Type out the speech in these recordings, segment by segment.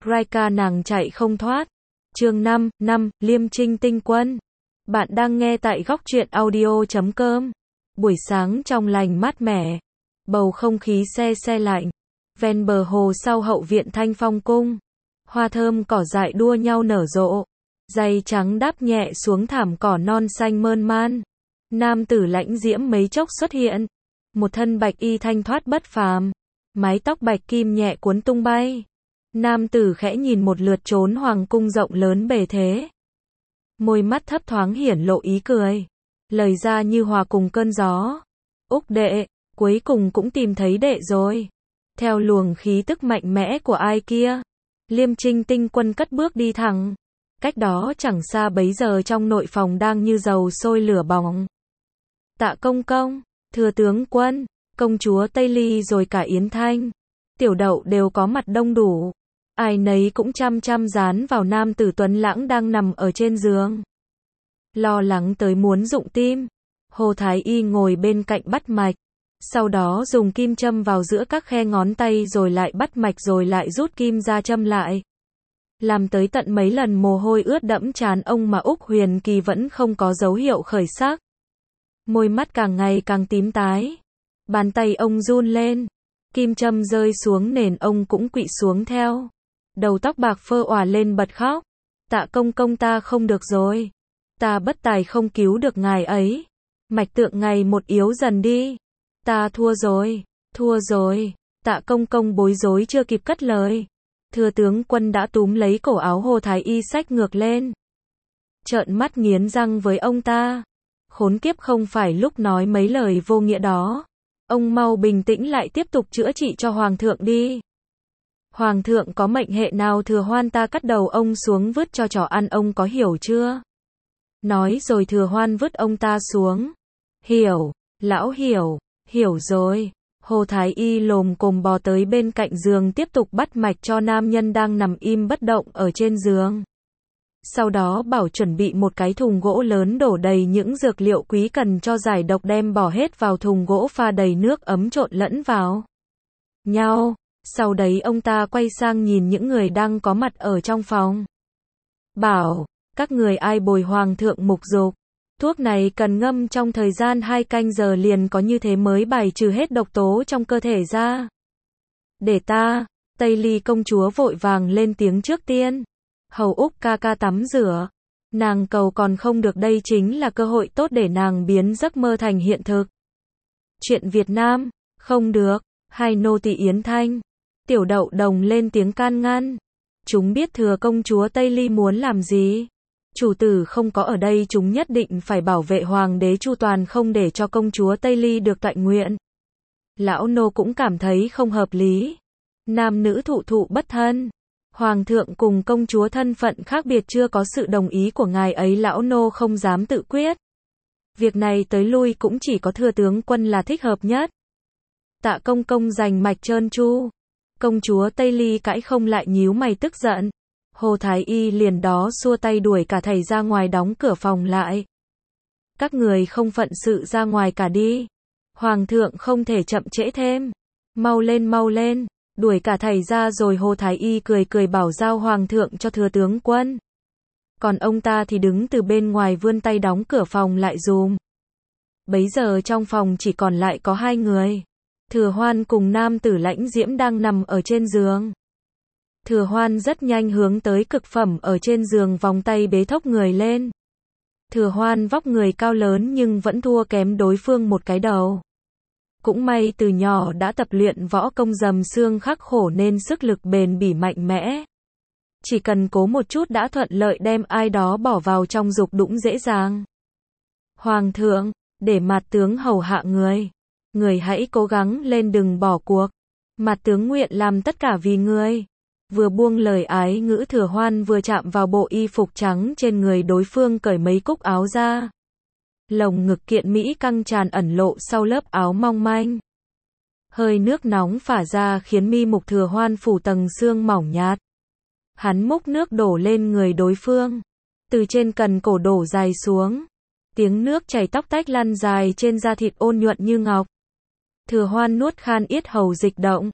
Raika nàng chạy không thoát. Chương 5, Liêm Trinh tinh quân. Bạn đang nghe tại góc truyện audio.com. Buổi sáng trong lành mát mẻ. Bầu không khí se lạnh. Ven bờ hồ sau hậu viện Thanh Phong cung. Hoa thơm cỏ dại đua nhau nở rộ. Giày trắng đáp nhẹ xuống thảm cỏ non xanh mơn man. Nam tử lãnh diễm mấy chốc xuất hiện. Một thân bạch y thanh thoát bất phàm. Mái tóc bạch kim nhẹ cuốn tung bay. Nam tử khẽ nhìn một lượt trốn hoàng cung rộng lớn bề thế. Môi mắt thấp thoáng hiển lộ ý cười. Lời ra như hòa cùng cơn gió. Úc đệ, cuối cùng cũng tìm thấy đệ rồi. Theo luồng khí tức mạnh mẽ của ai kia, Liêm Trinh tinh quân cất bước đi thẳng. Cách đó chẳng xa bấy giờ trong nội phòng đang như dầu sôi lửa bỏng. Tạ công công, thừa tướng quân, công chúa Tây Ly rồi cả Yến Thanh, Tiểu Đậu đều có mặt đông đủ. Ai nấy cũng chăm dán vào nam tử tuấn lãng đang nằm ở trên giường. Lo lắng tới muốn rụng tim. Hồ Thái Y ngồi bên cạnh bắt mạch. Sau đó dùng kim châm vào giữa các khe ngón tay rồi lại bắt mạch rồi lại rút kim ra châm lại. Làm tới tận mấy lần mồ hôi ướt đẫm trán ông mà Úc Huyền Kỳ vẫn không có dấu hiệu khởi sắc. Môi mắt càng ngày càng tím tái. Bàn tay ông run lên. Kim châm rơi xuống nền ông cũng quỵ xuống theo. Đầu tóc bạc phơ òa lên bật khóc. Tạ công công ta không được rồi. Ta bất tài không cứu được ngài ấy. Mạch tượng ngày một yếu dần đi. Ta thua rồi. Tạ công công bối rối chưa kịp cất lời. Thừa tướng quân đã túm lấy cổ áo Hồ Thái Y xách ngược lên. Trợn mắt nghiến răng với ông ta. Khốn kiếp, không phải lúc nói mấy lời vô nghĩa đó. Ông mau bình tĩnh lại tiếp tục chữa trị cho hoàng thượng đi. Hoàng thượng có mệnh hệ nào Thừa Hoan ta cắt đầu ông xuống vứt cho chó ăn, ông có hiểu chưa? Nói rồi Thừa Hoan vứt ông ta xuống. Hiểu, lão hiểu rồi. Hồ Thái Y lồm cồm bò tới bên cạnh giường tiếp tục bắt mạch cho nam nhân đang nằm im bất động ở trên giường. Sau đó bảo chuẩn bị một cái thùng gỗ lớn đổ đầy những dược liệu quý cần cho giải độc, đem bỏ hết vào thùng gỗ pha đầy nước ấm trộn lẫn vào nhau. Sau đấy ông ta quay sang nhìn những người đang có mặt ở trong phòng. Bảo, các người ai bồi hoàng thượng mục dục. Thuốc này cần ngâm trong thời gian 2 canh giờ liền có như thế mới bài trừ hết độc tố trong cơ thể ra. Để ta, Tây Ly công chúa vội vàng lên tiếng trước tiên. Hầu Úc ca ca tắm rửa. Nàng cầu còn không được, đây chính là cơ hội tốt để nàng biến giấc mơ thành hiện thực. Chuyện Việt Nam, không được. Hai nô tỳ Yến Thanh, Tiểu Đậu đồng lên tiếng can ngăn. Chúng biết thừa công chúa Tây Ly muốn làm gì. Chủ tử không có ở đây, chúng nhất định phải bảo vệ hoàng đế chu toàn, không để cho công chúa Tây Ly được toại nguyện. Lão nô cũng cảm thấy không hợp lý. Nam nữ thụ bất thân. Hoàng thượng cùng công chúa thân phận khác biệt, chưa có sự đồng ý của ngài ấy lão nô không dám tự quyết. Việc này tới lui cũng chỉ có thừa tướng quân là thích hợp nhất. Tạ công công giành mạch trơn tru. Công chúa Tây Ly cãi không lại, nhíu mày tức giận. Hồ Thái Y liền đó xua tay đuổi cả thầy ra ngoài, đóng cửa phòng lại. Các người không phận sự ra ngoài cả đi. Hoàng thượng không thể chậm trễ thêm. Mau lên. Đuổi cả thầy ra rồi Hồ Thái Y cười bảo giao hoàng thượng cho thừa tướng quân. Còn ông ta thì đứng từ bên ngoài vươn tay đóng cửa phòng lại dùm. Bấy giờ trong phòng chỉ còn lại có 2 người. Thừa Hoan cùng nam tử lãnh diễm đang nằm ở trên giường. Thừa Hoan rất nhanh hướng tới cực phẩm ở trên giường, vòng tay bế thốc người lên. Thừa Hoan vóc người cao lớn nhưng vẫn thua kém đối phương một cái đầu. Cũng may từ nhỏ đã tập luyện võ công dầm xương khắc khổ nên sức lực bền bỉ mạnh mẽ. Chỉ cần cố một chút đã thuận lợi đem ai đó bỏ vào trong dục đũng dễ dàng. Hoàng thượng, để mặt tướng hầu hạ người. Người hãy cố gắng lên, đừng bỏ cuộc. Mặt tướng nguyện làm tất cả vì người. Vừa buông lời ái ngữ, Thừa Hoan vừa chạm vào bộ y phục trắng trên người đối phương, cởi mấy cúc áo ra. Lồng ngực kiện mỹ căng tràn ẩn lộ sau lớp áo mong manh. Hơi nước nóng phả ra khiến mi mục Thừa Hoan phủ tầng xương mỏng nhạt. Hắn múc nước đổ lên người đối phương. Từ trên cần cổ đổ dài xuống. Tiếng nước chảy tóc tách lăn dài trên da thịt ôn nhuận như ngọc. Thừa Hoan nuốt khan, yết hầu dịch động.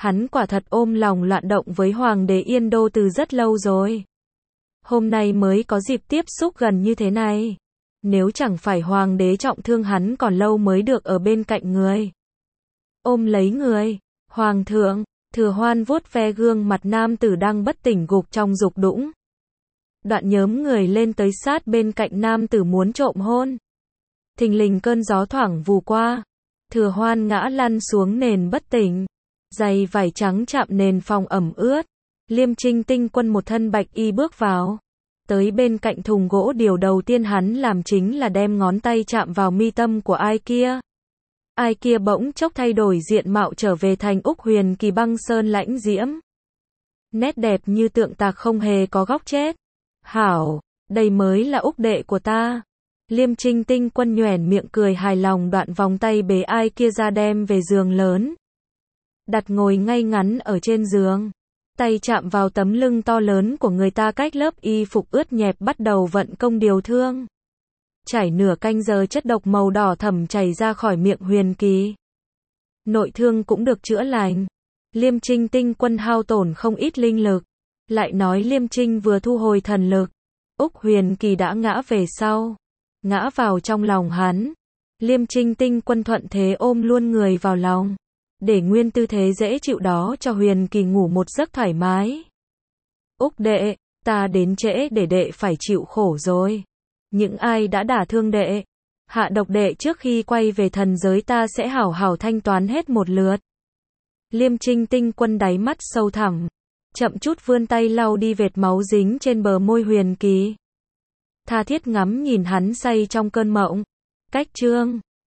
Hắn quả thật ôm lòng loạn động với hoàng đế Yên Đô từ rất lâu rồi. Hôm nay mới có dịp tiếp xúc gần như thế này. Nếu chẳng phải hoàng đế trọng thương hắn còn lâu mới được ở bên cạnh người. Ôm lấy người. Hoàng thượng, Thừa Hoan vuốt ve gương mặt nam tử đang bất tỉnh gục trong dục đũng. Đoạn nhớm người lên tới sát bên cạnh nam tử muốn trộm hôn. Thình lình cơn gió thoảng vù qua. Thừa Hoan ngã lăn xuống nền bất tỉnh. Giày vải trắng chạm nền phòng ẩm ướt. Liêm Trinh Tinh Quân một thân bạch y bước vào. Tới bên cạnh thùng gỗ, điều đầu tiên hắn làm chính là đem ngón tay chạm vào mi tâm của ai kia. Ai kia bỗng chốc thay đổi diện mạo trở về thành Úc Huyền Kỳ băng sơn lãnh diễm. Nét đẹp như tượng tạc không hề có góc chết. Hảo, đây mới là Úc đệ của ta. Liêm Trinh Tinh Quân nhoẻn miệng cười hài lòng, đoạn vòng tay bế ai kia ra đem về giường lớn. Đặt ngồi ngay ngắn ở trên giường. Tay chạm vào tấm lưng to lớn của người ta, cách lớp y phục ướt nhẹp bắt đầu vận công điều thương. Chảy nửa canh giờ, chất độc màu đỏ thẫm chảy ra khỏi miệng Huyền Kỳ. Nội thương cũng được chữa lành. Liêm Trinh Tinh Quân hao tổn không ít linh lực. Lại nói Liêm Trinh vừa thu hồi thần lực, Úc Huyền Kỳ đã ngã về sau. Ngã vào trong lòng hắn. Liêm Trinh Tinh Quân thuận thế ôm luôn người vào lòng. Để nguyên tư thế dễ chịu đó cho Huyền Kỳ ngủ một giấc thoải mái. Úc đệ, ta đến trễ để đệ phải chịu khổ rồi. Những ai đã đả thương đệ, hạ độc đệ trước khi quay về thần giới, ta sẽ hảo hảo thanh toán hết một lượt. Liêm Trinh Tinh Quân đáy mắt sâu thẳm, chậm chút vươn tay lau đi vệt máu dính trên bờ môi Huyền Kỳ. Tha thiết ngắm nhìn hắn say trong cơn mộng. Cách chương